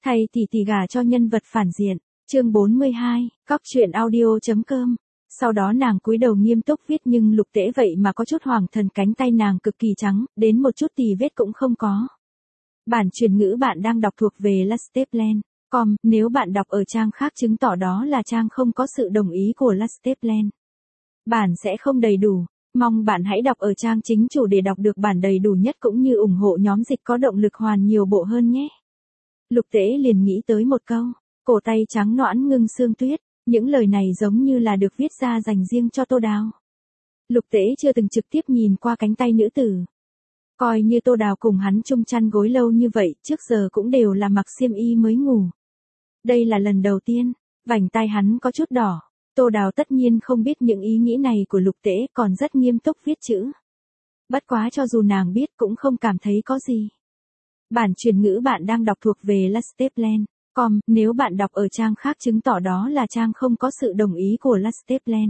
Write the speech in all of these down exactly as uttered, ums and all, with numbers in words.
Thầy tỷ tỷ gả cho nhân vật phản diện, chương bốn mươi hai, cóc truyện audio.com. Sau đó nàng cúi đầu nghiêm túc viết nhưng Lục Tễ vậy mà có chút hoàng thần, cánh tay nàng cực kỳ trắng, đến một chút tì vết cũng không có. Bản truyền ngữ bạn đang đọc thuộc về Lasteplan. Com, nếu bạn đọc ở trang khác chứng tỏ đó là trang không có sự đồng ý của Lasteplan. Bản sẽ không đầy đủ. Mong bạn hãy đọc ở trang chính chủ để đọc được bản đầy đủ nhất cũng như ủng hộ nhóm dịch có động lực hoàn nhiều bộ hơn nhé. Lục Tễ liền nghĩ tới một câu, cổ tay trắng nõn ngưng sương tuyết, những lời này giống như là được viết ra dành riêng cho Tô Đào. Lục Tễ chưa từng trực tiếp nhìn qua cánh tay nữ tử. Coi như Tô Đào cùng hắn chung chăn gối lâu như vậy, trước giờ cũng đều là mặc xiêm y mới ngủ. Đây là lần đầu tiên, vành tai hắn có chút đỏ. Tô Đào tất nhiên không biết những ý nghĩ này của Lục Tễ, còn rất nghiêm túc viết chữ. Bất quá cho dù nàng biết cũng không cảm thấy có gì. Bản truyền ngữ bạn đang đọc thuộc về Lasteplan. Com, nếu bạn đọc ở trang khác chứng tỏ đó là trang không có sự đồng ý của Lasteplan.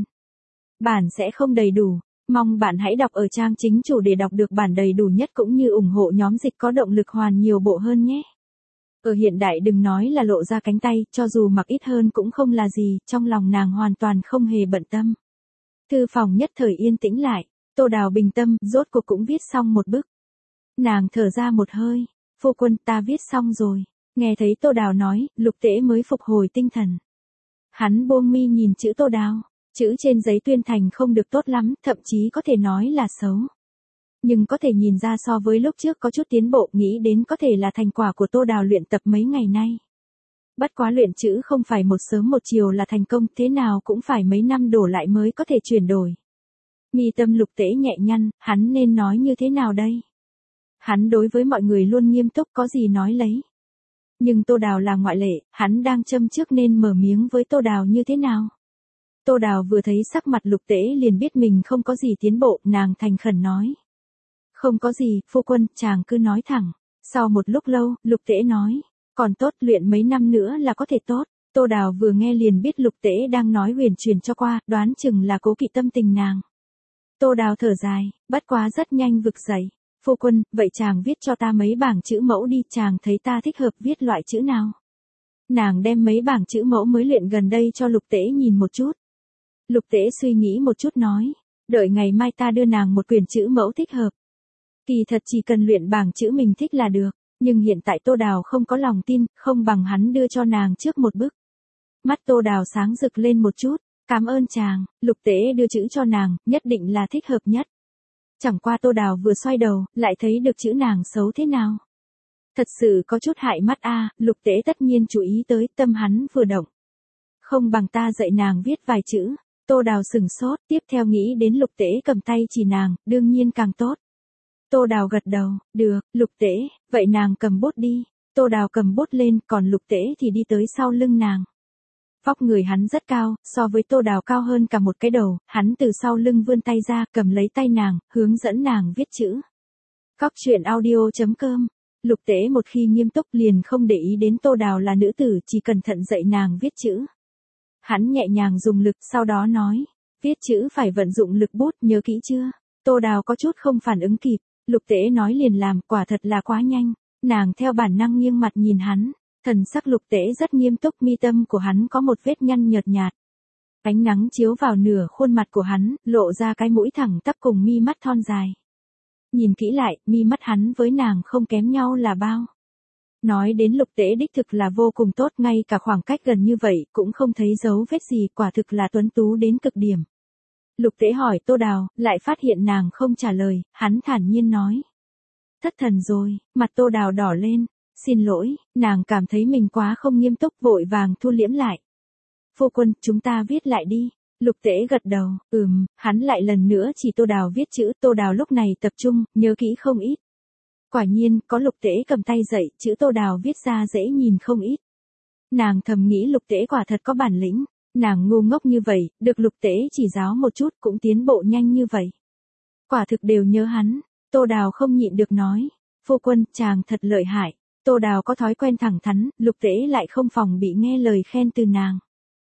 Bản sẽ không đầy đủ. Mong bạn hãy đọc ở trang chính chủ để đọc được bản đầy đủ nhất cũng như ủng hộ nhóm dịch có động lực hoàn nhiều bộ hơn nhé. Ở hiện đại đừng nói là lộ ra cánh tay, cho dù mặc ít hơn cũng không là gì, trong lòng nàng hoàn toàn không hề bận tâm. Thư phòng nhất thời yên tĩnh lại, Tô Đào bình tâm, rốt cuộc cũng viết xong một bức. Nàng thở ra một hơi, phu quân ta viết xong rồi. Nghe thấy Tô Đào nói, Lục Tễ mới phục hồi tinh thần. Hắn buông mi nhìn chữ Tô Đào, chữ trên giấy tuyên thành không được tốt lắm, thậm chí có thể nói là xấu. Nhưng có thể nhìn ra so với lúc trước có chút tiến bộ, nghĩ đến có thể là thành quả của Tô Đào luyện tập mấy ngày nay. Bất quá luyện chữ không phải một sớm một chiều là thành công, thế nào cũng phải mấy năm đổ lại mới có thể chuyển đổi. Mi tâm Lục Tễ nhẹ nhăn, hắn nên nói như thế nào đây? Hắn đối với mọi người luôn nghiêm túc, có gì nói lấy. Nhưng Tô Đào là ngoại lệ, hắn đang châm trước nên mở miếng với Tô Đào như thế nào? Tô Đào vừa thấy sắc mặt Lục Tễ liền biết mình không có gì tiến bộ, nàng thành khẩn nói. Không có gì, phu quân, chàng cứ nói thẳng. Sau một lúc lâu, Lục Tễ nói, còn tốt, luyện mấy năm nữa là có thể tốt. Tô Đào vừa nghe liền biết Lục Tễ đang nói huyền truyền cho qua, đoán chừng là cố kỵ tâm tình nàng. Tô Đào thở dài, bất quá rất nhanh vực dậy. Phu quân, vậy chàng viết cho ta mấy bảng chữ mẫu đi, chàng thấy ta thích hợp viết loại chữ nào? Nàng đem mấy bảng chữ mẫu mới luyện gần đây cho Lục Tễ nhìn một chút. Lục Tễ suy nghĩ một chút nói, đợi ngày mai ta đưa nàng một quyển chữ mẫu thích hợp. Kỳ thật chỉ cần luyện bảng chữ mình thích là được, nhưng hiện tại Tô Đào không có lòng tin, không bằng hắn đưa cho nàng trước một bức. Mắt Tô Đào sáng rực lên một chút, cảm ơn chàng. Lục Tễ đưa chữ cho nàng, nhất định là thích hợp nhất. Chẳng qua Tô Đào vừa xoay đầu, lại thấy được chữ nàng xấu thế nào. Thật sự có chút hại mắt a. À, Lục Tễ tất nhiên chú ý tới, tâm hắn vừa động. Không bằng ta dạy nàng viết vài chữ. Tô Đào sừng sốt, tiếp theo nghĩ đến Lục Tễ cầm tay chỉ nàng, đương nhiên càng tốt. Tô Đào gật đầu, được, Lục Tễ, vậy nàng cầm bút đi. Tô Đào cầm bút lên, còn Lục Tễ thì đi tới sau lưng nàng. Vóc người hắn rất cao, so với Tô Đào cao hơn cả một cái đầu, hắn từ sau lưng vươn tay ra, cầm lấy tay nàng, hướng dẫn nàng viết chữ. Cóc truyện audio.com. Lục Tễ một khi nghiêm túc liền không để ý đến Tô Đào là nữ tử, chỉ cẩn thận dạy nàng viết chữ. Hắn nhẹ nhàng dùng lực, sau đó nói, viết chữ phải vận dụng lực bút, nhớ kỹ chưa? Tô Đào có chút không phản ứng kịp, Lục Tễ nói liền làm, quả thật là quá nhanh. Nàng theo bản năng nghiêng mặt nhìn hắn. Thần sắc Lục Tễ rất nghiêm túc, mi tâm của hắn có một vết nhăn nhợt nhạt. Ánh nắng chiếu vào nửa khuôn mặt của hắn, lộ ra cái mũi thẳng tắp cùng mi mắt thon dài. Nhìn kỹ lại, mi mắt hắn với nàng không kém nhau là bao. Nói đến Lục Tễ đích thực là vô cùng tốt, ngay cả khoảng cách gần như vậy cũng không thấy dấu vết gì, quả thực là tuấn tú đến cực điểm. Lục Tễ hỏi Tô Đào, lại phát hiện nàng không trả lời, hắn thản nhiên nói. Thất thần rồi, mặt Tô Đào đỏ lên. Xin lỗi, nàng cảm thấy mình quá không nghiêm túc, vội vàng thu liễm lại. Phu quân, chúng ta viết lại đi. Lục Tễ gật đầu, ừm, hắn lại lần nữa chỉ Tô Đào viết chữ, Tô Đào lúc này tập trung, nhớ kỹ không ít. Quả nhiên, có Lục Tễ cầm tay dạy, chữ Tô Đào viết ra dễ nhìn không ít. Nàng thầm nghĩ Lục Tễ quả thật có bản lĩnh, nàng ngu ngốc như vậy, được Lục Tễ chỉ giáo một chút cũng tiến bộ nhanh như vậy. Quả thực đều nhớ hắn, Tô Đào không nhịn được nói, phu quân, chàng thật lợi hại. Tô Đào có thói quen thẳng thắn, Lục Tễ lại không phòng bị nghe lời khen từ nàng.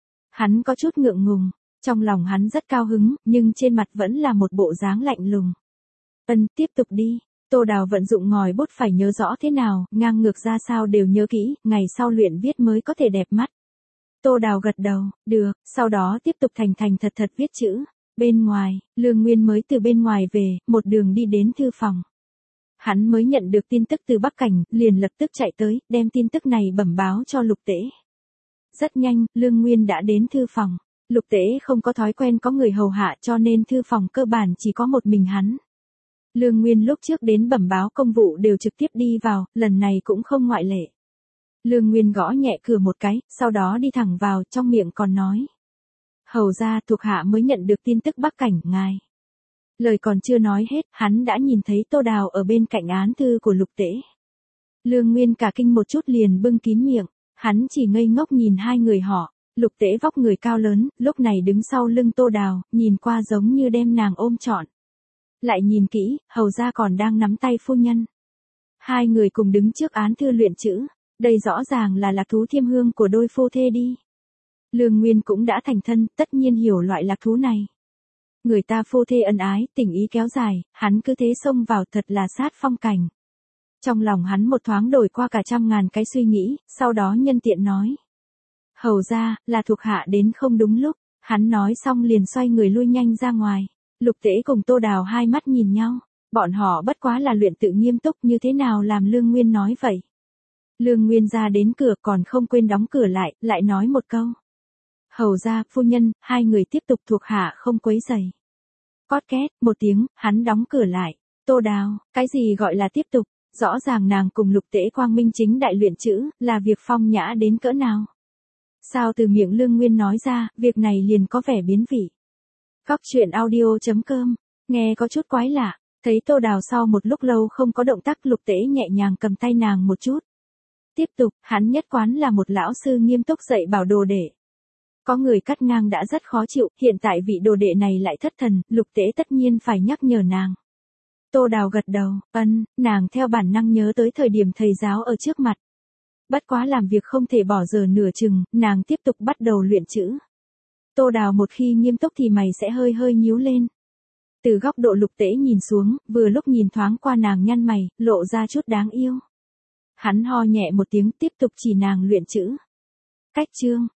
Hắn có chút ngượng ngùng, trong lòng hắn rất cao hứng, nhưng trên mặt vẫn là một bộ dáng lạnh lùng. Ân, tiếp tục đi. Tô Đào vận dụng ngòi bút phải nhớ rõ thế nào, ngang ngược ra sao đều nhớ kỹ, ngày sau luyện viết mới có thể đẹp mắt. Tô Đào gật đầu, được, sau đó tiếp tục thành thành thật thật viết chữ. Bên ngoài, Lương Nguyên mới từ bên ngoài về, một đường đi đến thư phòng. Hắn mới nhận được tin tức từ Bắc Cảnh, liền lập tức chạy tới, đem tin tức này bẩm báo cho Lục Tễ. Rất nhanh, Lương Nguyên đã đến thư phòng. Lục Tễ không có thói quen có người hầu hạ cho nên thư phòng cơ bản chỉ có một mình hắn. Lương Nguyên lúc trước đến bẩm báo công vụ đều trực tiếp đi vào, lần này cũng không ngoại lệ. Lương Nguyên gõ nhẹ cửa một cái, sau đó đi thẳng vào, trong miệng còn nói. Hầu ra thuộc hạ mới nhận được tin tức Bắc Cảnh, ngài. Lời còn chưa nói hết, hắn đã nhìn thấy Tô Đào ở bên cạnh án thư của Lục Tễ. Lương Nguyên cả kinh một chút liền bưng kín miệng, hắn chỉ ngây ngốc nhìn hai người họ. Lục Tễ vóc người cao lớn, lúc này đứng sau lưng Tô Đào, nhìn qua giống như đem nàng ôm trọn. Lại nhìn kỹ, hầu ra còn đang nắm tay phu nhân. Hai người cùng đứng trước án thư luyện chữ, đây rõ ràng là lạc thú thiêm hương của đôi phu thê đi. Lương Nguyên cũng đã thành thân, tất nhiên hiểu loại lạc thú này. Người ta phu thê ân ái, tình ý kéo dài, hắn cứ thế xông vào thật là sát phong cảnh. Trong lòng hắn một thoáng đổi qua cả trăm ngàn cái suy nghĩ, sau đó nhân tiện nói. Hầu ra, là thuộc hạ đến không đúng lúc, hắn nói xong liền xoay người lui nhanh ra ngoài. Lục Tễ cùng Tô Đào hai mắt nhìn nhau, bọn họ bất quá là luyện tự nghiêm túc như thế nào làm Lương Nguyên nói vậy. Lương Nguyên ra đến cửa còn không quên đóng cửa lại, lại nói một câu. Hầu ra, phu nhân, hai người tiếp tục thuộc hạ không quấy rầy. Cót két, một tiếng, hắn đóng cửa lại. Tô Đào, cái gì gọi là tiếp tục, rõ ràng nàng cùng Lục Tễ quang minh chính đại luyện chữ, là việc phong nhã đến cỡ nào. Sao từ miệng Lương Nguyên nói ra, việc này liền có vẻ biến vị. Góc truyện audio chấm com, nghe có chút quái lạ, thấy Tô Đào sau một lúc lâu không có động tác Lục Tễ nhẹ nhàng cầm tay nàng một chút. Tiếp tục, hắn nhất quán là một lão sư nghiêm túc dạy bảo đồ đệ. Có người cắt ngang đã rất khó chịu, hiện tại vị đồ đệ này lại thất thần, Lục Tễ tất nhiên phải nhắc nhở nàng. Tô Đào gật đầu, ân, nàng theo bản năng nhớ tới thời điểm thầy giáo ở trước mặt. Bất quá làm việc không thể bỏ giờ nửa chừng, nàng tiếp tục bắt đầu luyện chữ. Tô Đào một khi nghiêm túc thì mày sẽ hơi hơi nhíu lên. Từ góc độ Lục Tễ nhìn xuống, vừa lúc nhìn thoáng qua nàng nhăn mày, lộ ra chút đáng yêu. Hắn ho nhẹ một tiếng tiếp tục chỉ nàng luyện chữ. Cách chương.